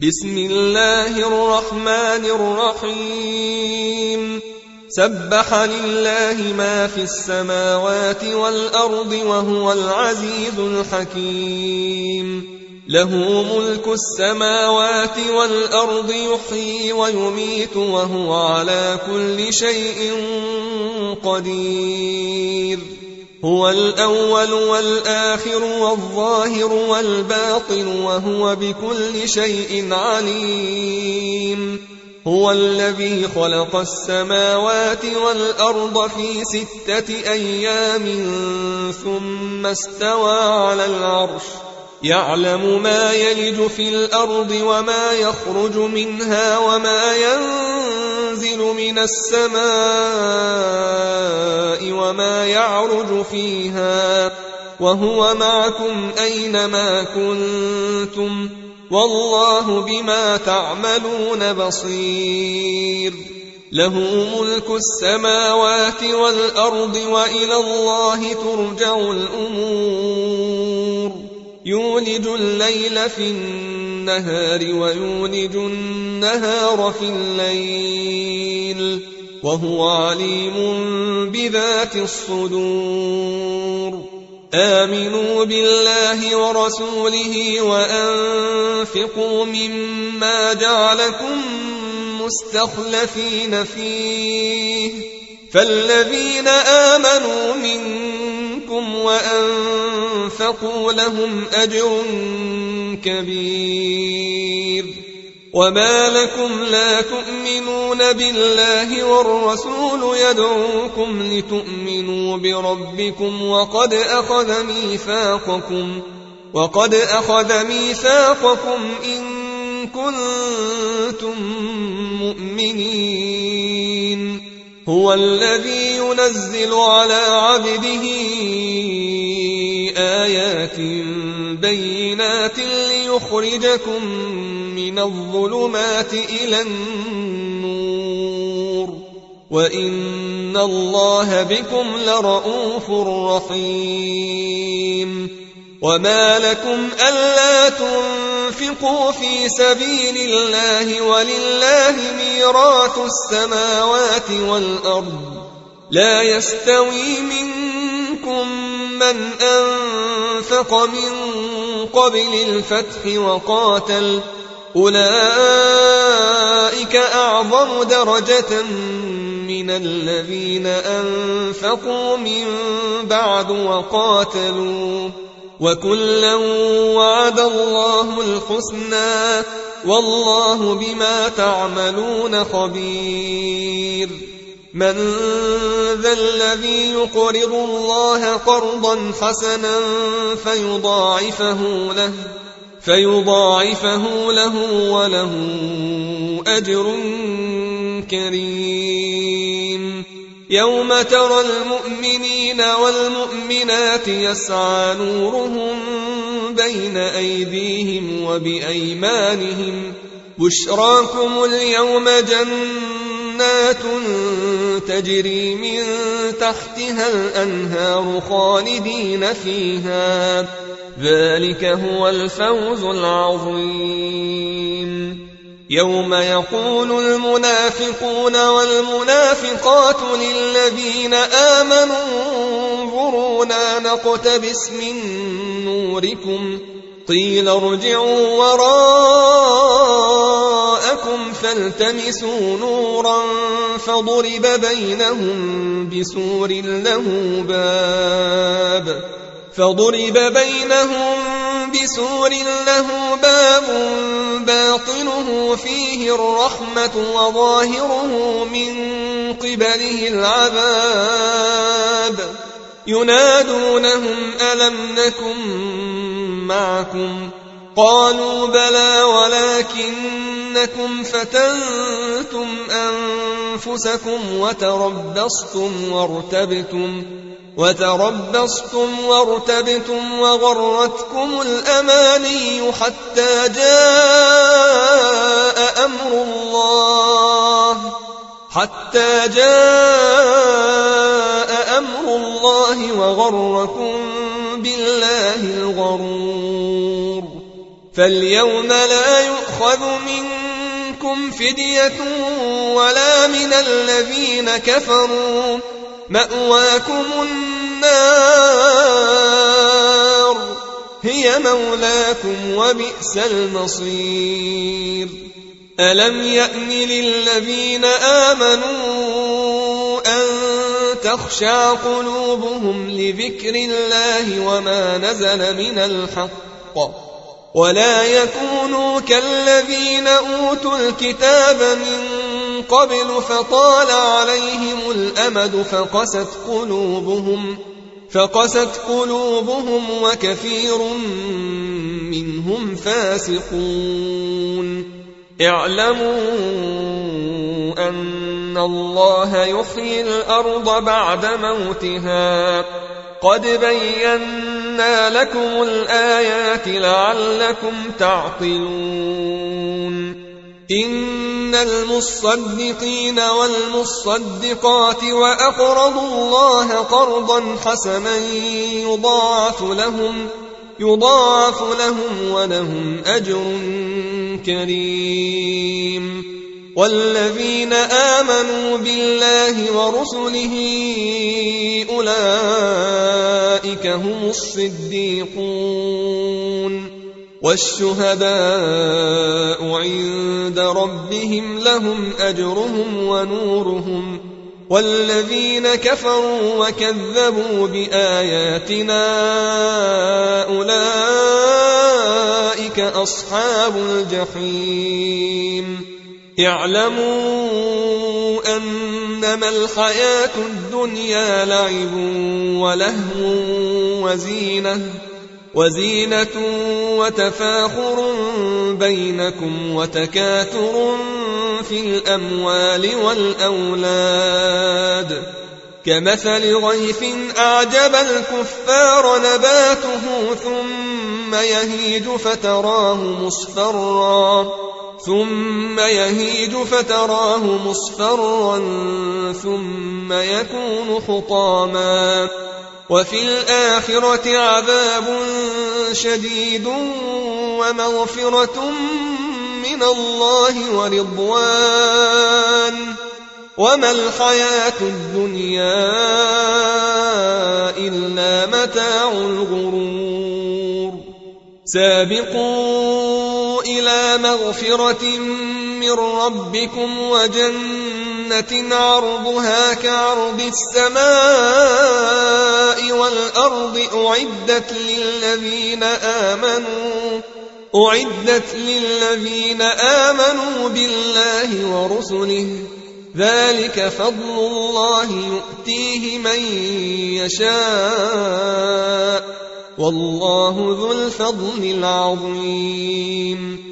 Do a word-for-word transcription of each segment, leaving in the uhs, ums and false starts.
بسم الله الرحمن الرحيم سبح لله ما في السماوات والأرض وهو العزيز الحكيم له ملك السماوات والأرض يحيي ويميت وهو على كل شيء قدير هو الأول والآخر والظاهر والباطن وهو بكل شيء عليم هو الذي خلق السماوات والأرض في ستة أيام ثم استوى على العرش يعلم ما يلج في الأرض وما يخرج منها وما ينزل من السماء وما يعرج فيها وهو معكم أينما كنتم والله بما تعملون بصير له ملك السماوات والأرض وإلى الله ترجع الأمور يولج الليل في النهار ويولج النهار في الليل وهو عليم بذات الصدور آمنوا بالله ورسوله وأنفقوا مما جعلكم مستخلفين فيه فالذين آمنوا منكم وأنفقوا لهم أجر كبير وما لكم لا تؤمنون بالله والرسول يدعوكم لتؤمنوا بربكم وقد أخذ ميثاقكم وقد أخذ ميثاقكم إن كنتم مؤمنين هو الذي ينزل على عبده آيات بينات ليخرجكم من الظلمات إلى النور وإن الله بكم لرؤوف رحيم وما لكم ألا تنفقوا في سبيل الله ولله ميراث السماوات والأرض لا يستوي منكم من أنفق من قبل الفتح وقاتل أولئك أعظم درجة من الذين أنفقوا من بعد وقاتلوا وكلا وعد الله الحسنى والله بما تعملون خبير من ذا الذي يقرض الله قرضا حسنا فيضاعفه له فيضاعفه له وله أجر كريم يوم ترى المؤمنين والمؤمنات يسعى نورهم بين أيديهم وبأيمانهم بشراكم اليوم جنات تجري من تحتها الأنهار خالدين فيها ذلك هو الفوز العظيم يوم يقول المنافقون والمنافقات للذين آمنوا انظرونا نقتبس من نوركم قيل ارجعوا وراءكم فالتمسوا نورا فضرب بينهم بسور له باب فضرب بينهم بسور له باب باطنه فيه الرحمة وظاهره من قبله العذاب ينادونهم ألم نكن معكم قالوا بلى ولكنكم فتنتم أنفسكم وتربصتم وارتبتم وتربصتم وارتبتم وغرتكم الأماني حتى جاء أمر الله حتى جاء أمر الله وغركم بالله الغرور فاليوم لا يؤخذ يؤخذ منكم فدية ولا من الذين كفروا، مأواكم النار هي مولاكم وبئس المصير. ألم يأن للذين آمنوا أن تخشع قلوبهم لذكر الله وما نزل من الحق، ولا يكونوا كالذين أوتوا الكتاب من قبل فطال عليهم الأمد فقست قلوبهم فقست قلوبهم وكثير منهم فاسقون. اعلموا أن الله يحيي الأرض بعد موتها، قد بينا لكم الآيات لعلكم تعقلون. إن المصدقين والمصدقات وأقرضوا الله قرضا حسنا يضاعف لهم يضاعف لهم ولهم أجر كريم. والذين آمنوا بالله ورسله أولئك هم الصديقون والشهداء عند ربهم لهم أجرهم ونورهم. والذين كفروا وكذبوا بآياتنا أولئك أصحاب الجحيم. اعلموا أنما الحياة الدنيا لعب ولهو وزينة وزينة وتفاخر بينكم وتكاثر في الأموال والأولاد، كمثل غيث أعجب الكفار نباته ثم يهيج فتراه مصفرا ثم يهيج فتراه مصفرا ثم يكون حطاما، وفي الآخرة عذاب شديد ومغفرة من الله ورضوان، وما الحياة الدنيا إلا متاع الغرور. سابقوا إلى مغفرة من ربكم وجنة عرضها كعرض السماء والأرض أعدت للذين آمنوا أعدت للذين آمنوا بالله ورسله، ذلك فضل الله يؤتيه من يشاء والله ذو الفضل العظيم.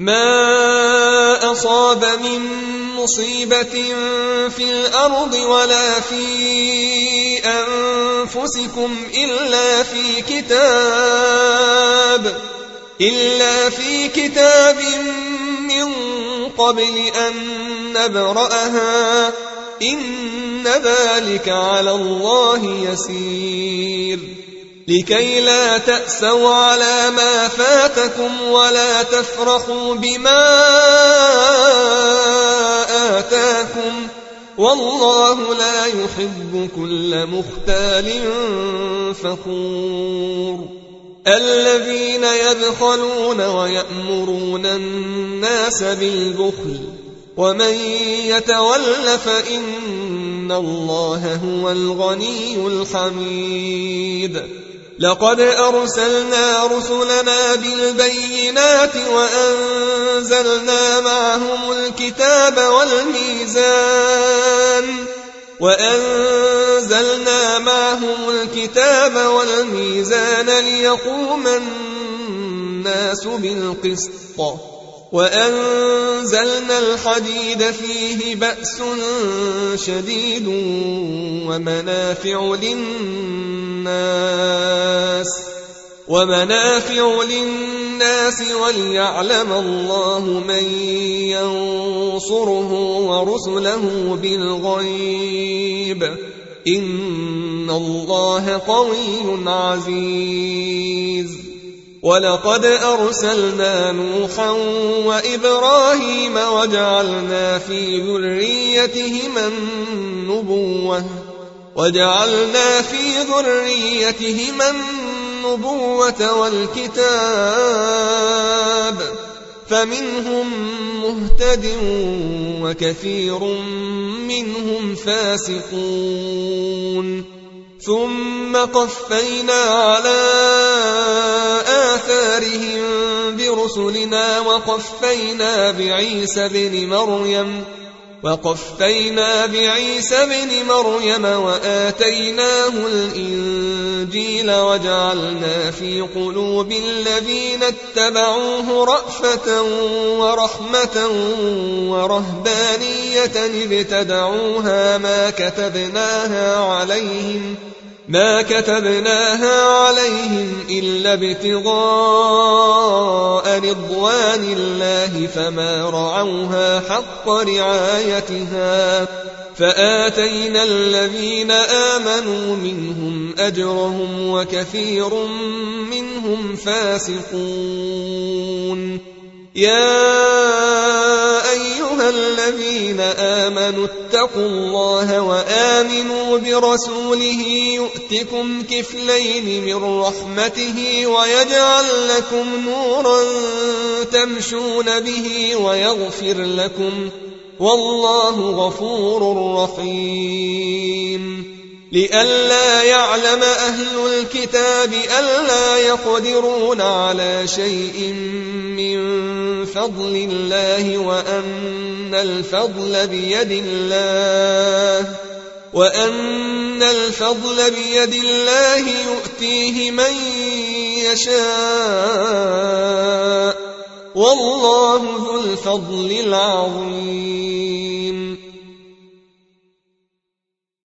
ما أصاب من مصيبة في الأرض ولا في أنفسكم إلا في كتاب إلا في كتاب من قبل أن نبرأها، إن ذلك على الله يسير. لكي لا تأسوا على ما فاتكم ولا تفرحوا بما آتاكم، والله لا يحب كل مختال فخور. الذين يبخلون ويأمرون الناس بالبخل ومن يتول فإن الله هو الغني الحميد. لقد أرسلنا رسلنا بالبينات وأنزلنا معهم الكتاب والميزان وأنزلنا معهم الكتاب والميزان ليقوم الناس بالقسط، وأنزلنا الحديد فيه بأس شديد ومنافع للناس ومنافع للناس وليعلم الله من ينصره ورسله بالغيب، إن الله قوي عزيز. ولقد أرسلنا نوحا وإبراهيم وجعلنا في ذريتهما النبوة وجعلنا في ذريتهما النبوة والكتاب فمنهم مهتد وكثير منهم فاسقون ثم قفينا على آثارهم برسلنا وقفينا بعيسى بن مريم وقفينا بعيسى بن مريم وآتيناه الإنجيل وجعلنا في قلوب الذين اتبعوه رأفة ورحمة ورهبانية ابتدعوها ما كتبناها عليهم ما كتبناها عليهم إلا ابتغاء رضوان الله فما رعوها حق رعايتها فآتينا الذين آمنوا منهم أجرهم وكثير منهم فاسقون يا أيها الذين آمنوا اتقوا الله وآمنوا برسوله يؤتكم كفلين من رحمته ويجعل لكم نورا تمشون به ويغفر لكم والله غفور رحيم لئلا يعلم أهل الكتاب ألا يقدرون على شيء من فضل الله وأن الفضل بيد الله وأن الفضل بيد الله يؤتيه من يشاء والله ذو الفضل العظيم